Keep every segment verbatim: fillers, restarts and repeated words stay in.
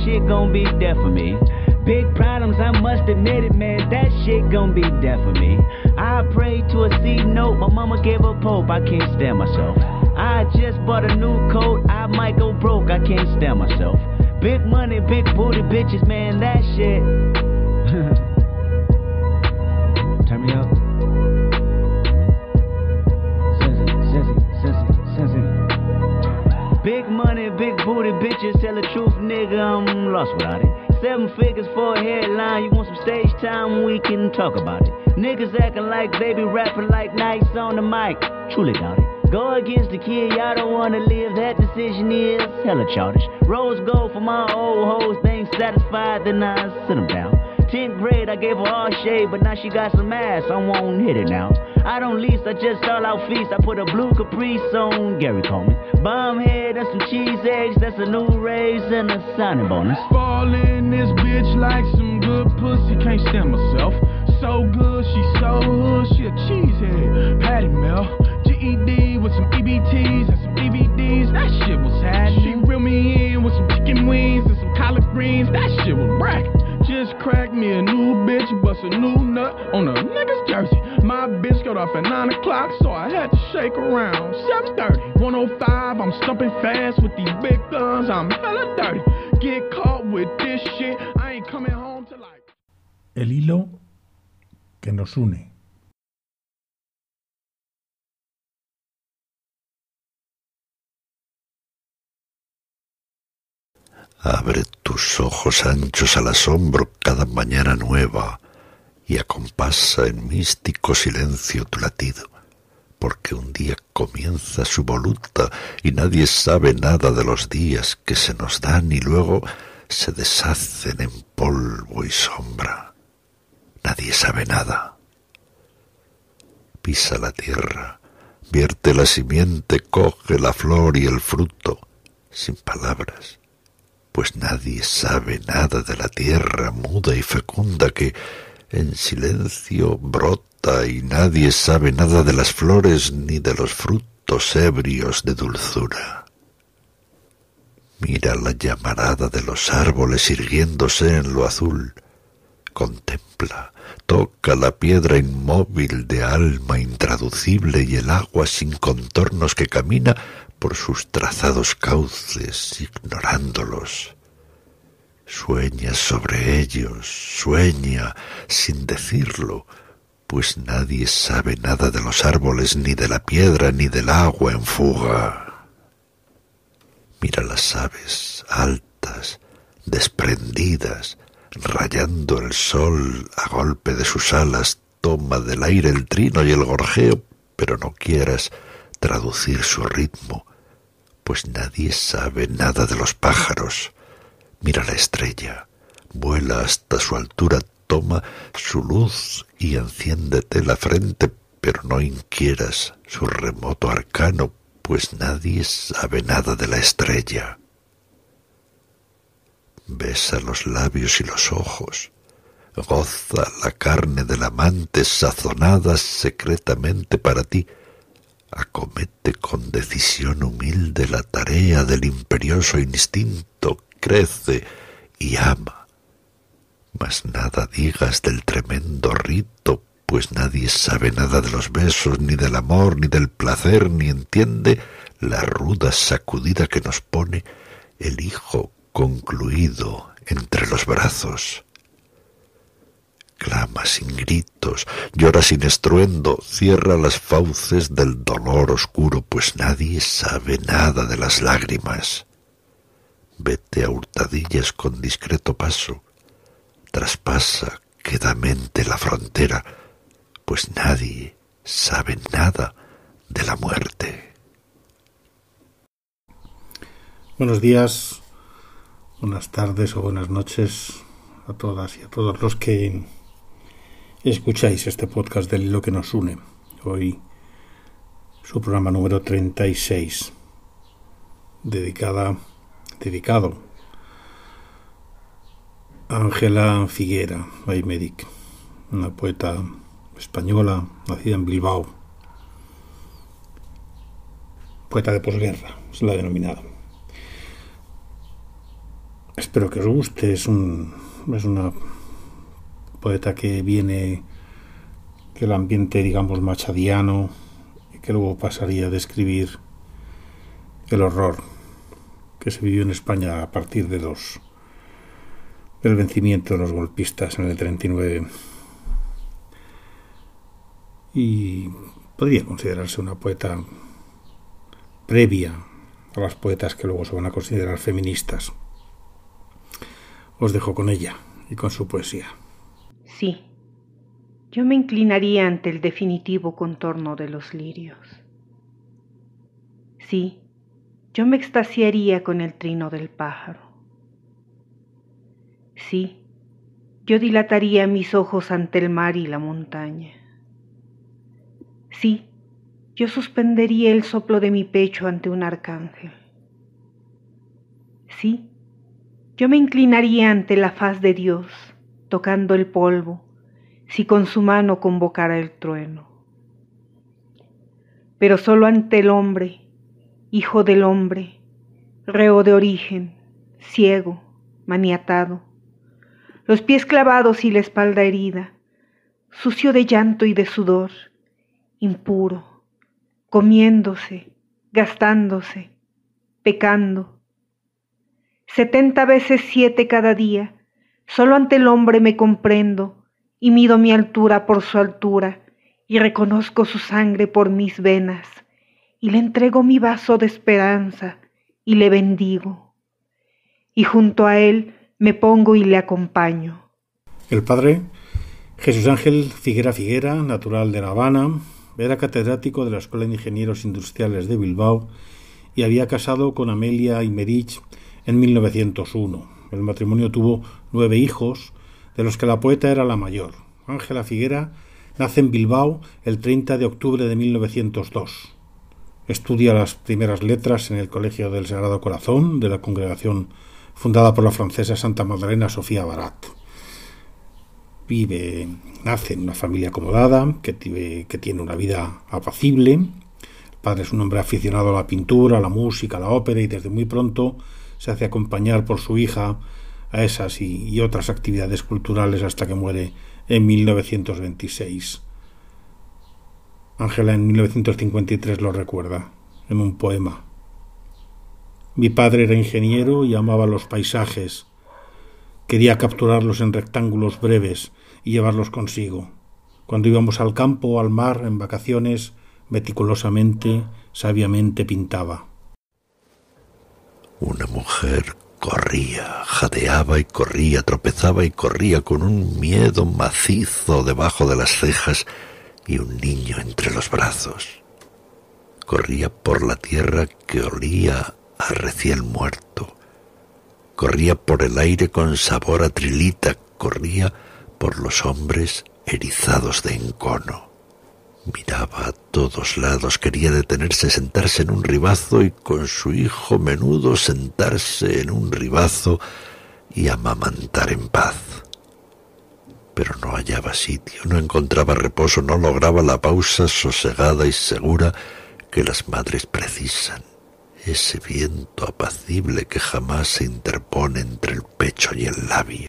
shit gon' be there for me. Big problems, I must admit it, man, that shit gon' be there for me. I prayed to a C note, my mama gave up hope, I can't stand myself. I just bought a new coat, I might go broke, I can't stand myself. Big money, big booty bitches, man, that shit. Turn me up. Sissy, sissy, sissy, sissy. Big money, big booty bitches, tell the truth, nigga, I'm lost without it. Seven figures for a headline, you want some stage time, we can talk about it. Niggas acting like they be rapping like nice on the mic, truly doubt it. Go against the kid, y'all don't wanna live, that decision is hella childish. Rose gold for my old hoes, they ain't satisfied, then I sit them down. Tenth grade, I gave her all shade, but now she got some ass, I won't hit it now. I don't lease, I just stall out feast, I put a blue Caprice on Gary Coleman. Bomb head and some cheese eggs, that's a new raise and a signing bonus. Fall in this bitch like some good pussy, can't stand myself. So good, she so hood, she a cheesehead. Patty Mel, G E D with some E B Ts and some D V Ds, that shit was happening. She reeled me in with some chicken wings and some collard greens, that shit was bracket. Just cracked me a new bitch, bust a new nut on a nigga's jersey. My bitch got off at nine o'clock, so I had to shake around. seven thirty, one oh five, I'm stumping fast with these big guns, I'm hella dirty. Get caught with this shit, I ain't coming home till like... El hilo que nos une. Abre tus ojos anchos al asombro cada mañana nueva y acompasa en místico silencio tu latido, porque un día comienza su voluta y nadie sabe nada de los días que se nos dan y luego se deshacen en polvo y sombra. Nadie sabe nada. Pisa la tierra, vierte la simiente, coge la flor y el fruto, sin palabras. Pues nadie sabe nada de la tierra muda y fecunda que en silencio brota y nadie sabe nada de las flores ni de los frutos ebrios de dulzura. Mira la llamarada de los árboles irguiéndose en lo azul. Contempla, toca la piedra inmóvil de alma intraducible y el agua sin contornos que camina por sus trazados cauces, ignorándolos. Sueña sobre ellos, sueña sin decirlo, pues nadie sabe nada de los árboles, ni de la piedra, ni del agua en fuga. Mira las aves altas, desprendidas, rayando el sol a golpe de sus alas, toma del aire el trino y el gorjeo, pero no quieras traducir su ritmo, pues nadie sabe nada de los pájaros. Mira la estrella, vuela hasta su altura, toma su luz y enciéndete la frente, pero no inquieras su remoto arcano, pues nadie sabe nada de la estrella. Besa los labios y los ojos, goza la carne del amante sazonada secretamente para ti, acomete con decisión humilde la tarea del imperioso instinto, crece y ama. Mas nada digas del tremendo rito, pues nadie sabe nada de los besos, ni del amor, ni del placer, ni entiende la ruda sacudida que nos pone el hijo concluido entre los brazos. Clama sin gritos, llora sin estruendo, cierra las fauces del dolor oscuro, pues nadie sabe nada de las lágrimas. Vete a hurtadillas con discreto paso, traspasa quedamente la frontera, pues nadie sabe nada de la muerte. Buenos días, buenas tardes o buenas noches a todas y a todos los que escucháis este podcast del hilo que nos une. Hoy su programa número treinta y seis, dedicada, dedicado a Ángela Figuera Aymeric, una poeta española nacida en Bilbao, poeta de posguerra, es la denominada. Espero que os guste. Es un es una poeta que viene del ambiente, digamos, machadiano, y que luego pasaría a describir el horror que se vivió en España a partir de los del vencimiento de los golpistas en el treinta y nueve. Y podría considerarse una poeta previa a las poetas que luego se van a considerar feministas. Os dejo con ella y con su poesía. Sí, yo me inclinaría ante el definitivo contorno de los lirios. Sí, yo me extasiaría con el trino del pájaro. Sí, yo dilataría mis ojos ante el mar y la montaña. Sí, yo suspendería el soplo de mi pecho ante un arcángel. Sí, yo me inclinaría ante la faz de Dios, tocando el polvo, si con su mano convocara el trueno. Pero solo ante el hombre, hijo del hombre, reo de origen, ciego, maniatado, los pies clavados y la espalda herida, sucio de llanto y de sudor, impuro, comiéndose, gastándose, pecando. Setenta veces siete cada día, solo ante el hombre me comprendo y mido mi altura por su altura y reconozco su sangre por mis venas y le entrego mi vaso de esperanza y le bendigo. Y junto a él me pongo y le acompaño. El padre, Jesús Ángel Figuera Figuera, natural de La Habana, era catedrático de la Escuela de Ingenieros Industriales de Bilbao y había casado con Amelia Imerich en mil novecientos uno. El matrimonio tuvo nueve hijos, de los que la poeta era la mayor. Ángela Figuera nace en Bilbao el treinta de octubre de mil novecientos dos. Estudia las primeras letras en el Colegio del Sagrado Corazón de la congregación fundada por la francesa Santa Magdalena Sofía Barat. Vive, nace en una familia acomodada, que tiene, que tiene una vida apacible. El padre es un hombre aficionado a la pintura, a la música, a la ópera, y desde muy pronto se hace acompañar por su hija a esas y, y otras actividades culturales hasta que muere en mil novecientos veintiséis. Ángela en mil novecientos cincuenta y tres lo recuerda en un poema. Mi padre era ingeniero y amaba los paisajes. Quería capturarlos en rectángulos breves y llevarlos consigo. Cuando íbamos al campo o al mar en vacaciones, meticulosamente, sabiamente pintaba. Una mujer corría, jadeaba y corría, tropezaba y corría con un miedo macizo debajo de las cejas y un niño entre los brazos. Corría por la tierra que olía a recién muerto. Corría por el aire con sabor a trilita, corría por los hombres erizados de encono. Miraba a todos lados, quería detenerse, sentarse en un ribazo y con su hijo menudo sentarse en un ribazo y amamantar en paz. Pero no hallaba sitio, no encontraba reposo, no lograba la pausa sosegada y segura que las madres precisan. Ese viento apacible que jamás se interpone entre el pecho y el labio.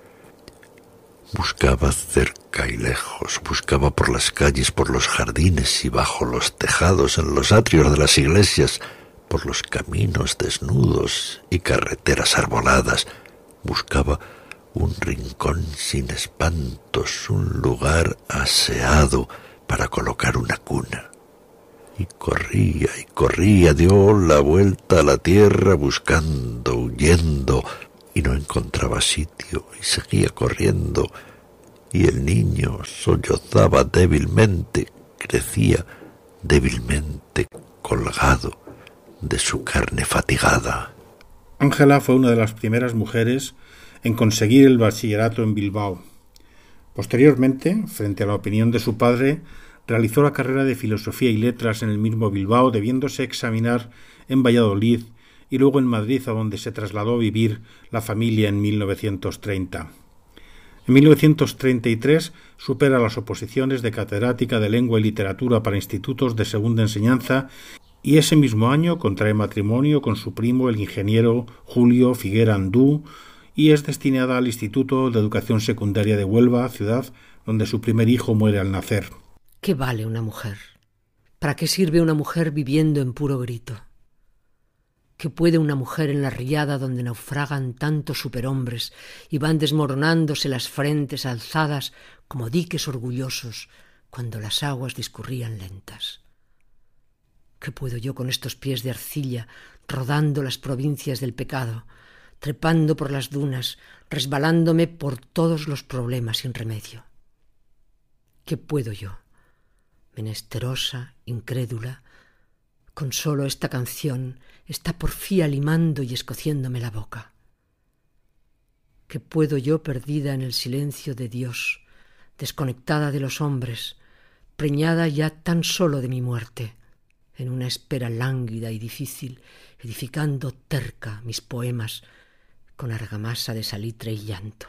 Buscaba cerca y lejos, buscaba por las calles, por los jardines y bajo los tejados, en los atrios de las iglesias, por los caminos desnudos y carreteras arboladas. Buscaba un rincón sin espantos, un lugar aseado para colocar una cuna. Y corría y corría, dio la vuelta a la tierra buscando, huyendo, y no encontraba sitio, y seguía corriendo, y el niño sollozaba débilmente, crecía débilmente colgado de su carne fatigada. Ángela fue una de las primeras mujeres en conseguir el bachillerato en Bilbao. Posteriormente, frente a la opinión de su padre, realizó la carrera de Filosofía y Letras en el mismo Bilbao, debiéndose examinar en Valladolid y luego en Madrid, a donde se trasladó a vivir la familia en mil novecientos treinta. En mil novecientos treinta y tres supera las oposiciones de catedrática de Lengua y Literatura para institutos de segunda enseñanza y ese mismo año contrae matrimonio con su primo, el ingeniero Julio Figuera Andú, y es destinada al Instituto de Educación Secundaria de Huelva, ciudad donde su primer hijo muere al nacer. ¿Qué vale una mujer? ¿Para qué sirve una mujer viviendo en puro grito? ¿Qué puede una mujer en la riada donde naufragan tantos superhombres y van desmoronándose las frentes alzadas como diques orgullosos cuando las aguas discurrían lentas? ¿Qué puedo yo con estos pies de arcilla rodando las provincias del pecado, trepando por las dunas, resbalándome por todos los problemas sin remedio? ¿Qué puedo yo, menesterosa, incrédula, con solo esta canción, esta porfía limando y escociéndome la boca? ¿Qué puedo yo perdida en el silencio de Dios, desconectada de los hombres, preñada ya tan solo de mi muerte, en una espera lánguida y difícil, edificando terca mis poemas con argamasa de salitre y llanto?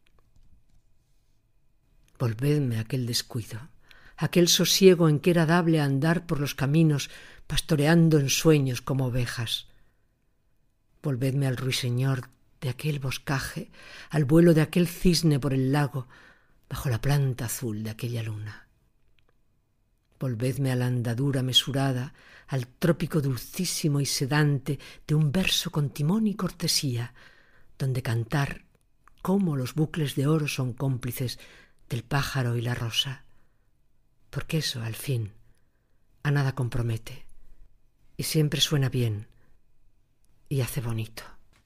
Volvedme aquel descuido, aquel sosiego en que era dable andar por los caminos pastoreando en sueños como ovejas. Volvedme al ruiseñor de aquel boscaje, al vuelo de aquel cisne por el lago, bajo la planta azul de aquella luna. Volvedme a la andadura mesurada, al trópico dulcísimo y sedante de un verso con timón y cortesía, donde cantar cómo los bucles de oro son cómplices del pájaro y la rosa, porque eso, al fin, a nada compromete, y siempre suena bien y hace bonito.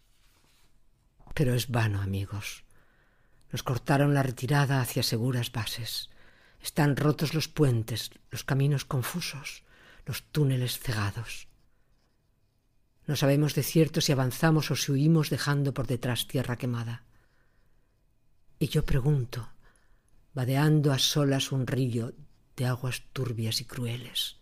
Pero es vano, amigos. Nos cortaron la retirada hacia seguras bases. Están rotos los puentes, los caminos confusos, los túneles cegados. No sabemos de cierto si avanzamos o si huimos dejando por detrás tierra quemada. Y yo pregunto, vadeando a solas un río de aguas turbias y crueles,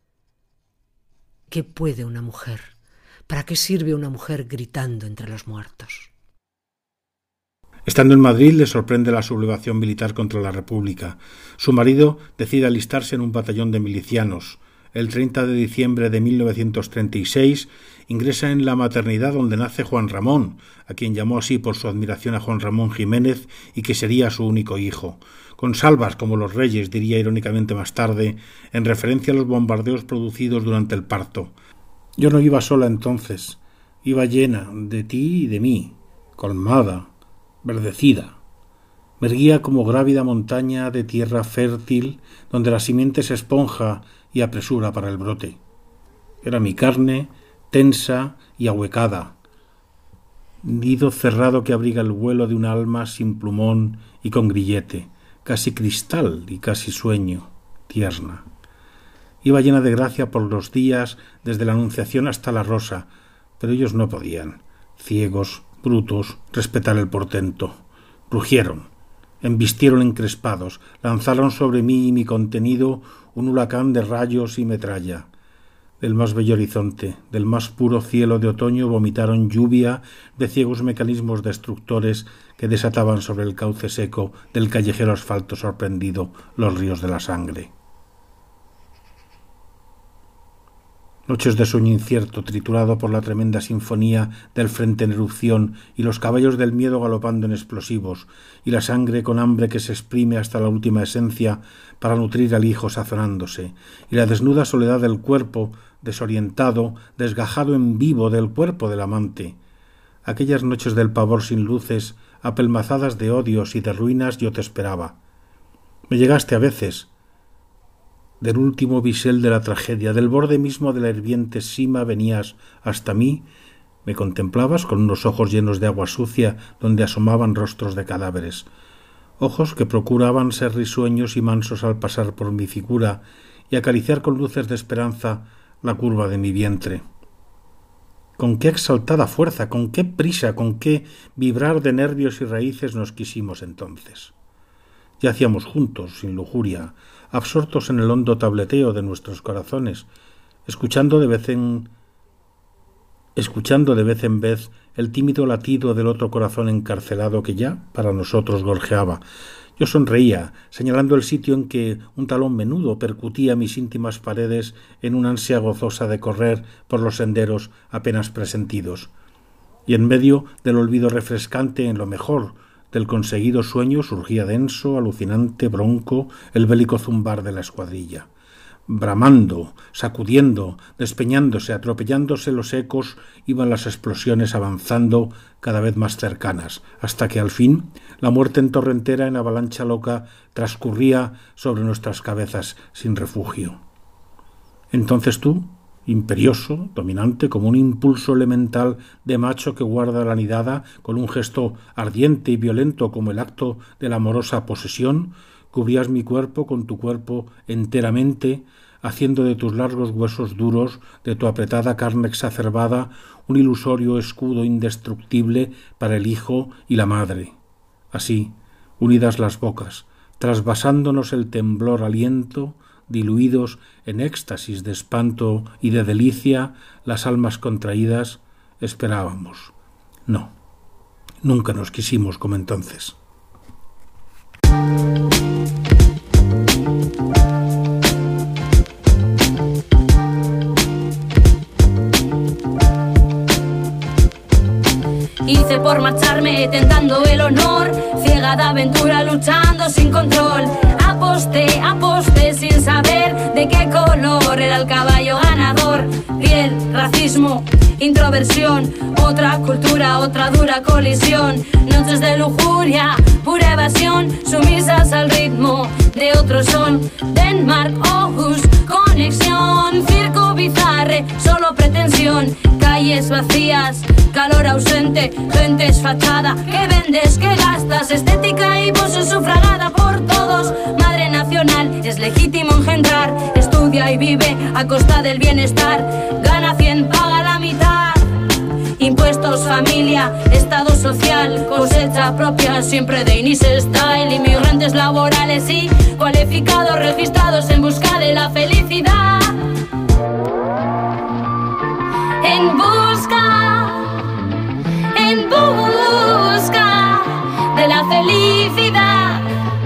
¿qué puede una mujer? ¿Para qué sirve una mujer gritando entre los muertos? Estando en Madrid le sorprende la sublevación militar contra la República. Su marido decide alistarse en un batallón de milicianos. El treinta de diciembre de mil novecientos treinta y seis ingresa en la maternidad donde nace Juan Ramón, a quien llamó así por su admiración a Juan Ramón Jiménez y que sería su único hijo. Con salvas como los reyes, diría irónicamente más tarde, en referencia a los bombardeos producidos durante el parto. Yo no iba sola entonces, iba llena de ti y de mí, colmada, verdecida. Me erguía como grávida montaña de tierra fértil donde la simiente se esponja y apresura para el brote. Era mi carne, tensa y ahuecada, nido cerrado que abriga el vuelo de un alma sin plumón y con grillete, casi cristal y casi sueño, tierna. Iba llena de gracia por los días desde la Anunciación hasta la Rosa, pero ellos no podían, ciegos, brutos, respetar el portento. Rugieron, embistieron encrespados, lanzaron sobre mí y mi contenido un huracán de rayos y metralla. Del más bello horizonte, del más puro cielo de otoño vomitaron lluvia de ciegos mecanismos destructores que desataban sobre el cauce seco del callejero asfalto sorprendido los ríos de la sangre. Noches de sueño incierto, triturado por la tremenda sinfonía del frente en erupción y los caballos del miedo galopando en explosivos, y la sangre con hambre que se exprime hasta la última esencia para nutrir al hijo sazonándose, y la desnuda soledad del cuerpo, desorientado, desgajado en vivo del cuerpo del amante. Aquellas noches del pavor sin luces, apelmazadas de odios y de ruinas, yo te esperaba. Me llegaste a veces, del último bisel de la tragedia, del borde mismo de la hirviente sima venías hasta mí, me contemplabas con unos ojos llenos de agua sucia donde asomaban rostros de cadáveres, ojos que procuraban ser risueños y mansos al pasar por mi figura y acariciar con luces de esperanza la curva de mi vientre. Con qué exaltada fuerza, con qué prisa, con qué vibrar de nervios y raíces nos quisimos entonces. Yacíamos juntos, sin lujuria, absortos en el hondo tableteo de nuestros corazones, escuchando de vez en escuchando de vez en vez el tímido latido del otro corazón encarcelado que ya para nosotros gorjeaba. Yo sonreía, señalando el sitio en que un talón menudo percutía mis íntimas paredes en una ansia gozosa de correr por los senderos apenas presentidos. y en medio del olvido refrescante en lo mejor del conseguido sueño surgía denso, alucinante, bronco, el bélico zumbar de la escuadrilla. Bramando, sacudiendo, despeñándose, atropellándose los ecos, iban las explosiones avanzando cada vez más cercanas, hasta que al fin la muerte en torrentera, en avalancha loca, transcurría sobre nuestras cabezas sin refugio. Entonces tú, imperioso, dominante, como un impulso elemental de macho que guarda la nidada, con un gesto ardiente y violento como el acto de la amorosa posesión, cubrías mi cuerpo con tu cuerpo enteramente, haciendo de tus largos huesos duros, de tu apretada carne exacerbada, un ilusorio escudo indestructible para el hijo y la madre. Así, unidas las bocas, trasvasándonos el temblor aliento, diluidos en éxtasis de espanto y de delicia, las almas contraídas, esperábamos. No, nunca nos quisimos como entonces. Hice por marcharme tentando el honor, ciega de aventura luchando sin control. Aposté, aposté sin saber de qué color era el caballo ganador. Piel, racismo, introversión, otra cultura, otra dura colisión. Noches de lujuria, pura evasión, sumisas al ritmo de otro son. Denmark, Aarhus, conexión, circo bizarre, solo pretensión. Calles vacías, calor ausente, gente esfachada. ¿Qué vendes? ¿Qué gastas? Estética y pose sufragada por todos. Madre nacional, es legítimo engendrar. Estudia y vive a costa del bienestar. Gana cien, paga la mitad. Impuestos, familia, estado social, cosecha propia siempre de Inise Style. Inmigrantes laborales y cualificados registrados en busca de la felicidad. En busca, en busca de la felicidad.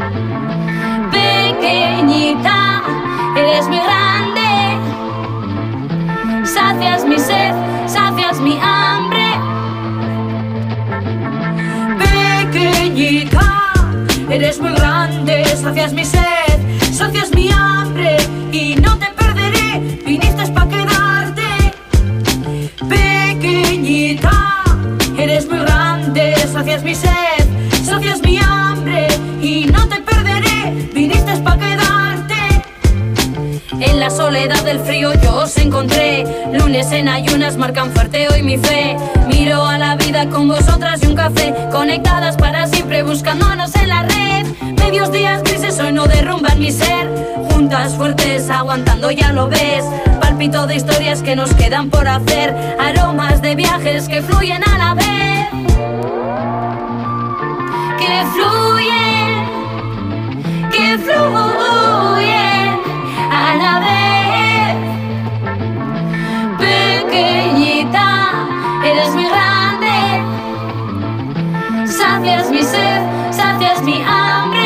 Pequeñita, eres muy grande. Sacias mi sed, sacias mi hambre. Pequeñita, eres muy grande. Sacias mi sed, sacias mi hambre. Y no te perderé, viniste pa' quedarte. Pequeñita, eres muy grande. Sacias mi sed, sacias mi hambre. Y no te perderé, viniste pa' quedarte. En la soledad del frío yo os encontré. Lunes en ayunas marcan fuerte hoy mi fe. Miro a la vida con vosotras y un café, conectadas para siempre buscándonos en la red. Medios días grises hoy no derrumban mi ser. Juntas fuertes aguantando, ya lo ves. Palpito de historias que nos quedan por hacer. Aromas de viajes que fluyen a la vez. Que fluyen, que fluyen a la vez. Pequeñita, eres muy grande. Sacias mi sed, sacias mi hambre.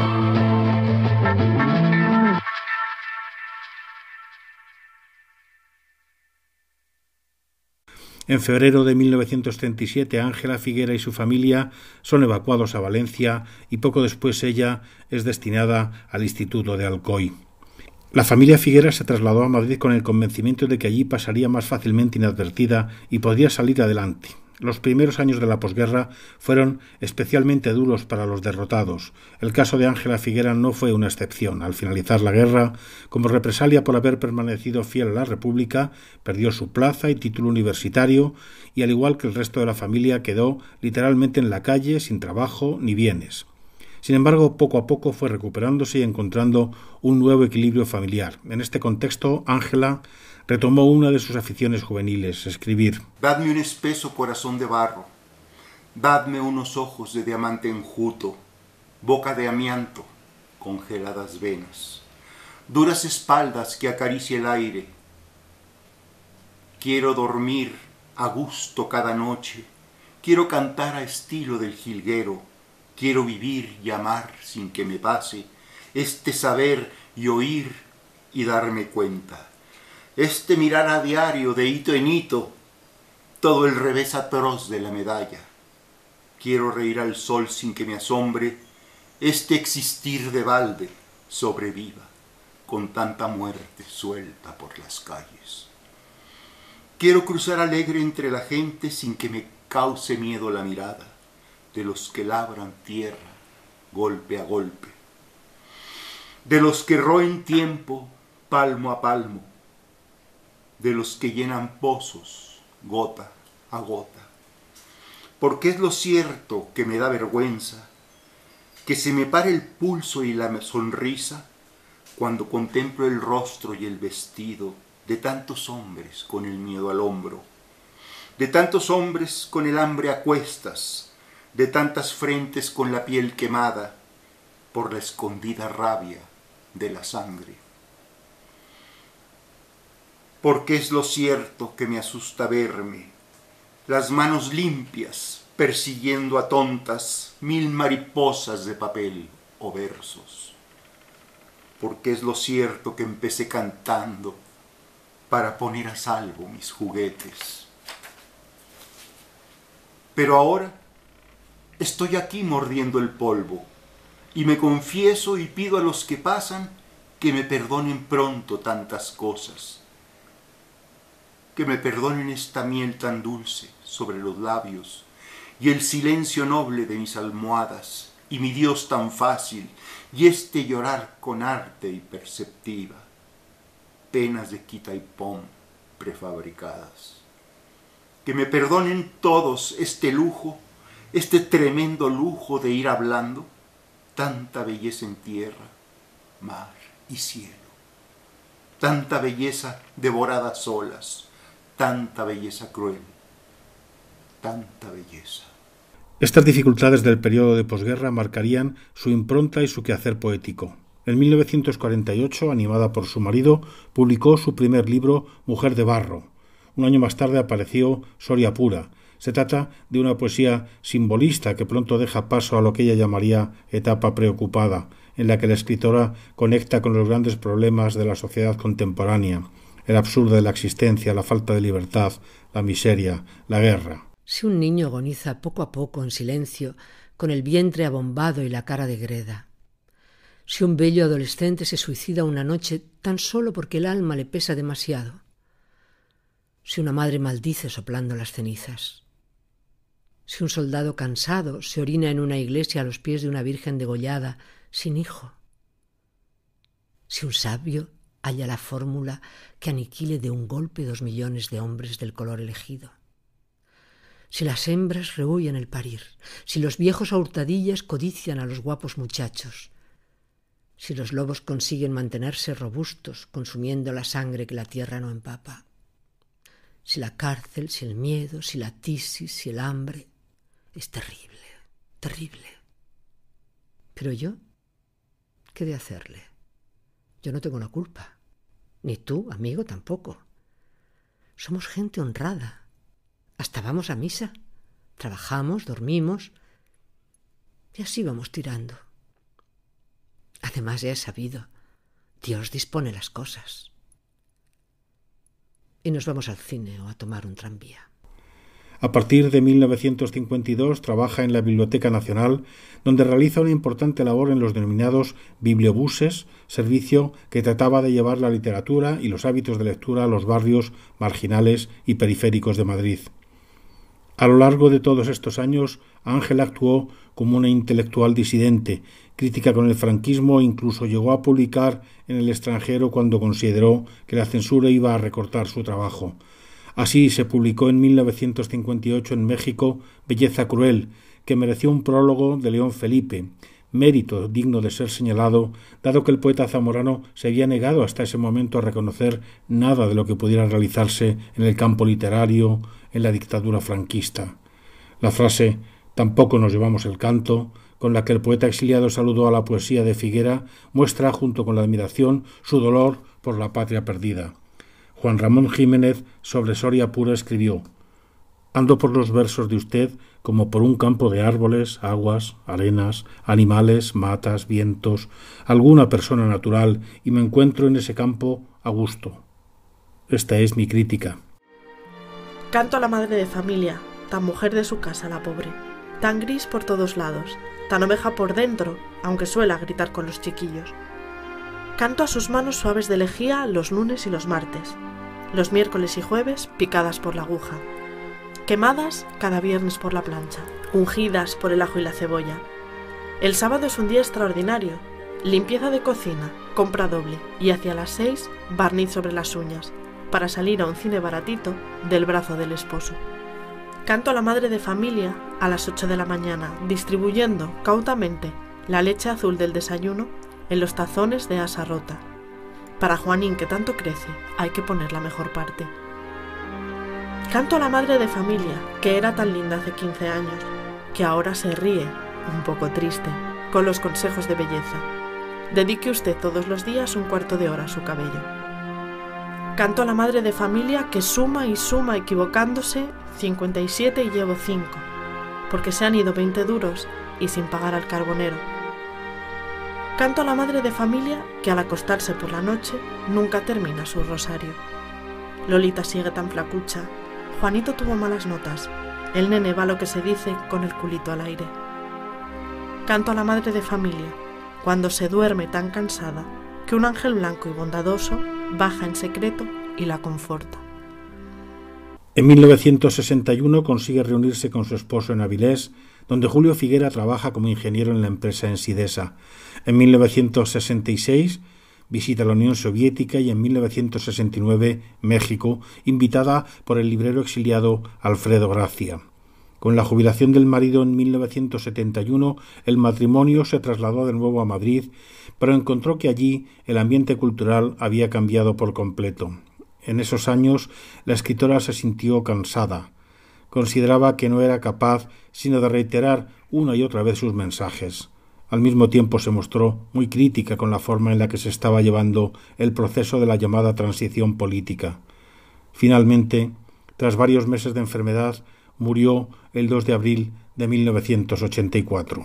En febrero de mil novecientos treinta y siete, Ángela Figuera y su familia son evacuados a Valencia y poco después ella es destinada al Instituto de Alcoy. La familia Figuera se trasladó a Madrid con el convencimiento de que allí pasaría más fácilmente inadvertida y podría salir adelante. Los primeros años de la posguerra fueron especialmente duros para los derrotados. El caso de Ángela Figuera no fue una excepción. Al finalizar la guerra, como represalia por haber permanecido fiel a la República, perdió su plaza y título universitario y, al igual que el resto de la familia, quedó literalmente en la calle, sin trabajo ni bienes. Sin embargo, poco a poco fue recuperándose y encontrando un nuevo equilibrio familiar. En este contexto, Ángela retomó una de sus aficiones juveniles, escribir. Dadme un espeso corazón de barro, dadme unos ojos de diamante enjuto, boca de amianto, congeladas venas, duras espaldas que acaricie el aire. Quiero dormir a gusto cada noche, quiero cantar a estilo del jilguero, quiero vivir y amar sin que me pase este saber y oír y darme cuenta. Este mirar a diario de hito en hito, todo el revés atroz de la medalla. Quiero reír al sol sin que me asombre este existir de balde sobreviva con tanta muerte suelta por las calles. Quiero cruzar alegre entre la gente sin que me cause miedo la mirada de los que labran tierra golpe a golpe, de los que roen tiempo palmo a palmo, de los que llenan pozos gota a gota. Porque es lo cierto que me da vergüenza que se me pare el pulso y la sonrisa cuando contemplo el rostro y el vestido de tantos hombres con el miedo al hombro, de tantos hombres con el hambre a cuestas, de tantas frentes con la piel quemada por la escondida rabia de la sangre. Porque es lo cierto que me asusta verme, las manos limpias persiguiendo a tontas mil mariposas de papel o versos. Porque es lo cierto que empecé cantando para poner a salvo mis juguetes. Pero ahora estoy aquí mordiendo el polvo y me confieso y pido a los que pasan que me perdonen pronto tantas cosas, que me perdonen esta miel tan dulce sobre los labios y el silencio noble de mis almohadas y mi Dios tan fácil y este llorar con arte y perceptiva, penas de quita y pon prefabricadas. Que me perdonen todos este lujo, este tremendo lujo de ir hablando, tanta belleza en tierra, mar y cielo, tanta belleza devorada a solas, tanta belleza cruel, tanta belleza. Estas dificultades del periodo de posguerra marcarían su impronta y su quehacer poético. En mil novecientos cuarenta y ocho, animada por su marido, publicó su primer libro, Mujer de barro. Un año más tarde apareció Soria pura. Se trata de una poesía simbolista que pronto deja paso a lo que ella llamaría etapa preocupada, en la que la escritora conecta con los grandes problemas de la sociedad contemporánea, el absurdo de la existencia, la falta de libertad, la miseria, la guerra. Si un niño agoniza poco a poco en silencio, con el vientre abombado y la cara de greda. Si un bello adolescente se suicida una noche tan solo porque el alma le pesa demasiado. Si una madre maldice soplando las cenizas. Si un soldado cansado se orina en una iglesia a los pies de una virgen degollada, sin hijo. Si un sabio halla la fórmula que aniquile de un golpe dos millones de hombres del color elegido. Si las hembras rehuyen el parir, si los viejos a hurtadillas codician a los guapos muchachos, si los lobos consiguen mantenerse robustos consumiendo la sangre que la tierra no empapa, si la cárcel, si el miedo, si la tisis, si el hambre, es terrible, terrible. Pero yo, ¿qué he de hacerle? Yo no tengo la culpa, ni tú, amigo, tampoco. Somos gente honrada. Hasta vamos a misa, trabajamos, dormimos, y así vamos tirando. Además, ya he sabido, Dios dispone las cosas. Y nos vamos al cine o a tomar un tranvía. A partir de mil novecientos cincuenta y dos trabaja en la Biblioteca Nacional, donde realiza una importante labor en los denominados bibliobuses, servicio que trataba de llevar la literatura y los hábitos de lectura a los barrios marginales y periféricos de Madrid. A lo largo de todos estos años, Ángela actuó como una intelectual disidente, crítica con el franquismo e incluso llegó a publicar en el extranjero cuando consideró que la censura iba a recortar su trabajo. Así se publicó en mil novecientos cincuenta y ocho en México Belleza cruel, que mereció un prólogo de León Felipe, mérito digno de ser señalado, dado que el poeta zamorano se había negado hasta ese momento a reconocer nada de lo que pudiera realizarse en el campo literario en la dictadura franquista. La frase «tampoco nos llevamos el canto», con la que el poeta exiliado saludó a la poesía de Figuera, muestra, junto con la admiración, su dolor por la patria perdida. Juan Ramón Jiménez, sobre Soria pura, escribió: «Ando por los versos de usted como por un campo de árboles, aguas, arenas, animales, matas, vientos, alguna persona natural, y me encuentro en ese campo a gusto. Esta es mi crítica». Canto a la madre de familia, tan mujer de su casa la pobre, tan gris por todos lados, tan oveja por dentro, aunque suela gritar con los chiquillos. Canto a sus manos suaves de lejía los lunes y los martes, los miércoles y jueves picadas por la aguja, quemadas cada viernes por la plancha, ungidas por el ajo y la cebolla. El sábado es un día extraordinario, limpieza de cocina, compra doble y hacia las seis barniz sobre las uñas, para salir a un cine baratito del brazo del esposo. Canto a la madre de familia a las ocho de la mañana, distribuyendo cautamente la leche azul del desayuno en los tazones de asa rota. Para Juanín, que tanto crece, hay que poner la mejor parte. Canto a la madre de familia, que era tan linda hace quince años, que ahora se ríe, un poco triste, con los consejos de belleza. Dedique usted todos los días un cuarto de hora a su cabello. Canto a la madre de familia que suma y suma equivocándose cincuenta y siete y llevo cinco, porque se han ido veinte duros y sin pagar al carbonero. Canto a la madre de familia que al acostarse por la noche nunca termina su rosario. Lolita sigue tan flacucha, Juanito tuvo malas notas, el nene va lo que se dice con el culito al aire. Canto a la madre de familia cuando se duerme tan cansada que un ángel blanco y bondadoso baja en secreto y la conforta. En mil novecientos sesenta y uno consigue reunirse con su esposo en Avilés, donde Julio Figuera trabaja como ingeniero en la empresa Ensidesa. En mil novecientos sesenta y seis visita la Unión Soviética y en mil novecientos sesenta y nueve México, invitada por el librero exiliado Alfredo Gracia. Con la jubilación del marido en mil novecientos setenta y uno, el matrimonio se trasladó de nuevo a Madrid, pero encontró que allí el ambiente cultural había cambiado por completo. En esos años, la escritora se sintió cansada. Consideraba que no era capaz sino de reiterar una y otra vez sus mensajes. Al mismo tiempo se mostró muy crítica con la forma en la que se estaba llevando el proceso de la llamada transición política. Finalmente, tras varios meses de enfermedad, murió el dos de abril de mil novecientos ochenta y cuatro.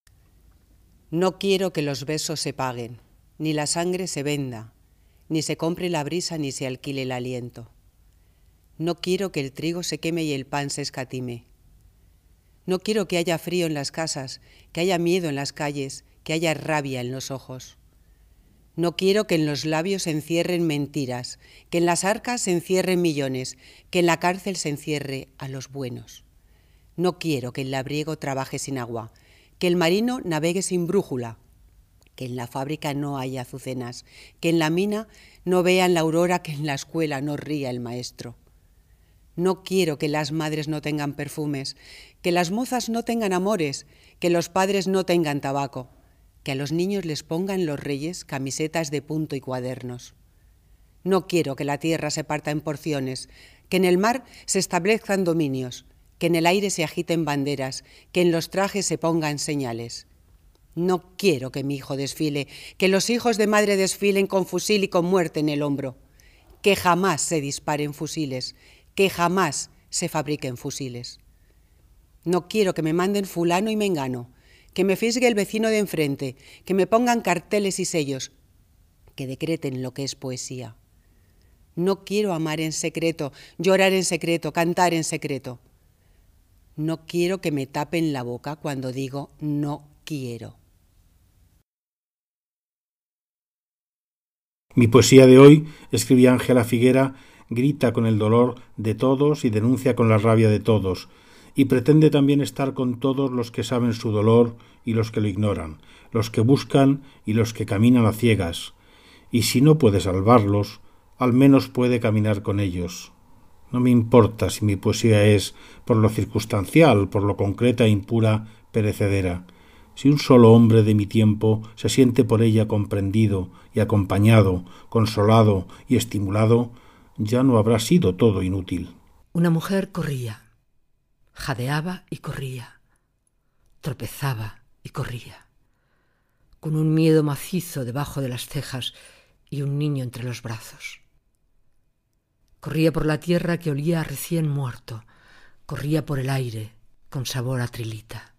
No quiero que los besos se paguen, ni la sangre se venda, ni se compre la brisa ni se alquile el aliento. No quiero que el trigo se queme y el pan se escatime. No quiero que haya frío en las casas, que haya miedo en las calles, que haya rabia en los ojos. No quiero que en los labios se encierren mentiras, que en las arcas se encierren millones, que en la cárcel se encierre a los buenos. No quiero que el labriego trabaje sin agua, que el marino navegue sin brújula, que en la fábrica no haya azucenas, que en la mina no vean la aurora, que en la escuela no ría el maestro. No quiero que las madres no tengan perfumes, que las mozas no tengan amores, que los padres no tengan tabaco, que a los niños les pongan los reyes camisetas de punto y cuadernos. No quiero que la tierra se parta en porciones, que en el mar se establezcan dominios, que en el aire se agiten banderas, que en los trajes se pongan señales. No quiero que mi hijo desfile, que los hijos de madre desfilen con fusil y con muerte en el hombro, que jamás se disparen fusiles, que jamás se fabriquen fusiles. No quiero que me manden fulano y mengano, que me fisgue el vecino de enfrente, que me pongan carteles y sellos, que decreten lo que es poesía. No quiero amar en secreto, llorar en secreto, cantar en secreto. No quiero que me tapen la boca cuando digo no quiero. Mi poesía de hoy, escribía Ángela Figuera, grita con el dolor de todos y denuncia con la rabia de todos, y pretende también estar con todos los que saben su dolor y los que lo ignoran, los que buscan y los que caminan a ciegas, y si no puede salvarlos, al menos puede caminar con ellos. No me importa si mi poesía es, por lo circunstancial, por lo concreta e impura, perecedera. Si un solo hombre de mi tiempo se siente por ella comprendido y acompañado, consolado y estimulado, ya no habrá sido todo inútil. Una mujer corría, jadeaba y corría, tropezaba y corría, con un miedo macizo debajo de las cejas y un niño entre los brazos. Corría por la tierra que olía a recién muerto, corría por el aire con sabor a trilita.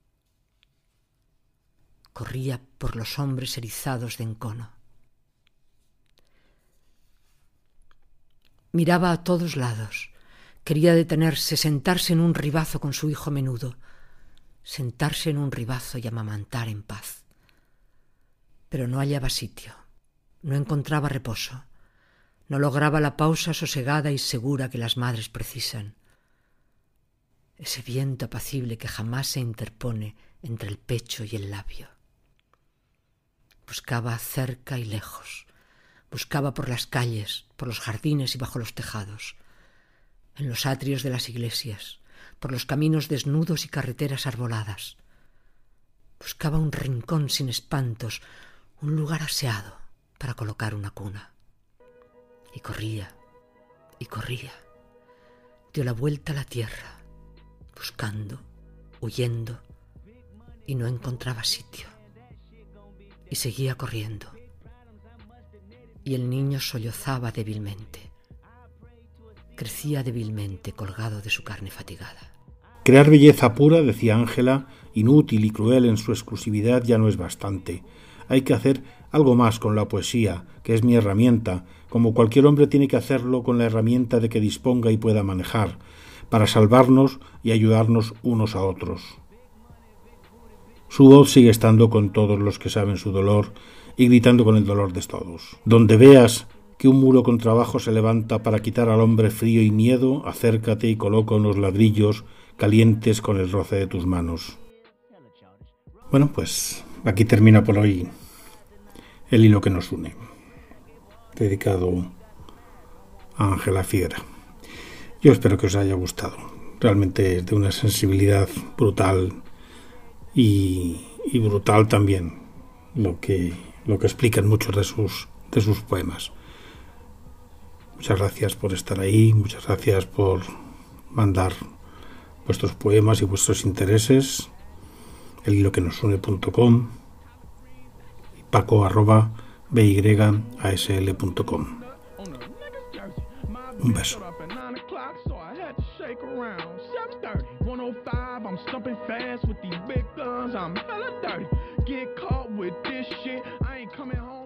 Corría por los hombres erizados de encono. Miraba a todos lados, Quería detenerse, sentarse en un ribazo con su hijo menudo, sentarse en un ribazo y amamantar en paz. Pero no hallaba sitio, no encontraba reposo, no lograba la pausa sosegada y segura que las madres precisan. Ese viento apacible que jamás se interpone entre el pecho y el labio. Buscaba cerca y lejos, buscaba por las calles, por los jardines y bajo los tejados, en los atrios de las iglesias, por los caminos desnudos y carreteras arboladas. Buscaba un rincón sin espantos, un lugar aseado para colocar una cuna. Y corría, y corría, dio la vuelta a la tierra, buscando, huyendo, y no encontraba sitio. Y seguía corriendo. Y el niño sollozaba débilmente. Crecía débilmente colgado de su carne fatigada. Crear belleza pura, decía Ángela, inútil y cruel en su exclusividad, ya no es bastante. Hay que hacer algo más con la poesía, que es mi herramienta, como cualquier hombre tiene que hacerlo con la herramienta de que disponga y pueda manejar, para salvarnos y ayudarnos unos a otros. Su voz sigue estando con todos los que saben su dolor y gritando con el dolor de todos. Donde veas que un muro con trabajo se levanta para quitar al hombre frío y miedo, acércate y coloca unos ladrillos calientes con el roce de tus manos. Bueno, pues aquí termina por hoy el hilo que nos une, dedicado a Ángela Fiera. Yo espero que os haya gustado. Realmente es de una sensibilidad brutal y, y brutal también lo que, lo que explican muchos de sus, de sus poemas. Muchas gracias por estar ahí, muchas gracias por mandar vuestros poemas y vuestros intereses. El hilo que nos une punto com y paco arroba byasl punto com. Un beso. one oh five, I'm stumping fast with these big guns. I'm hella dirty. Get caught with this shit, I ain't coming home.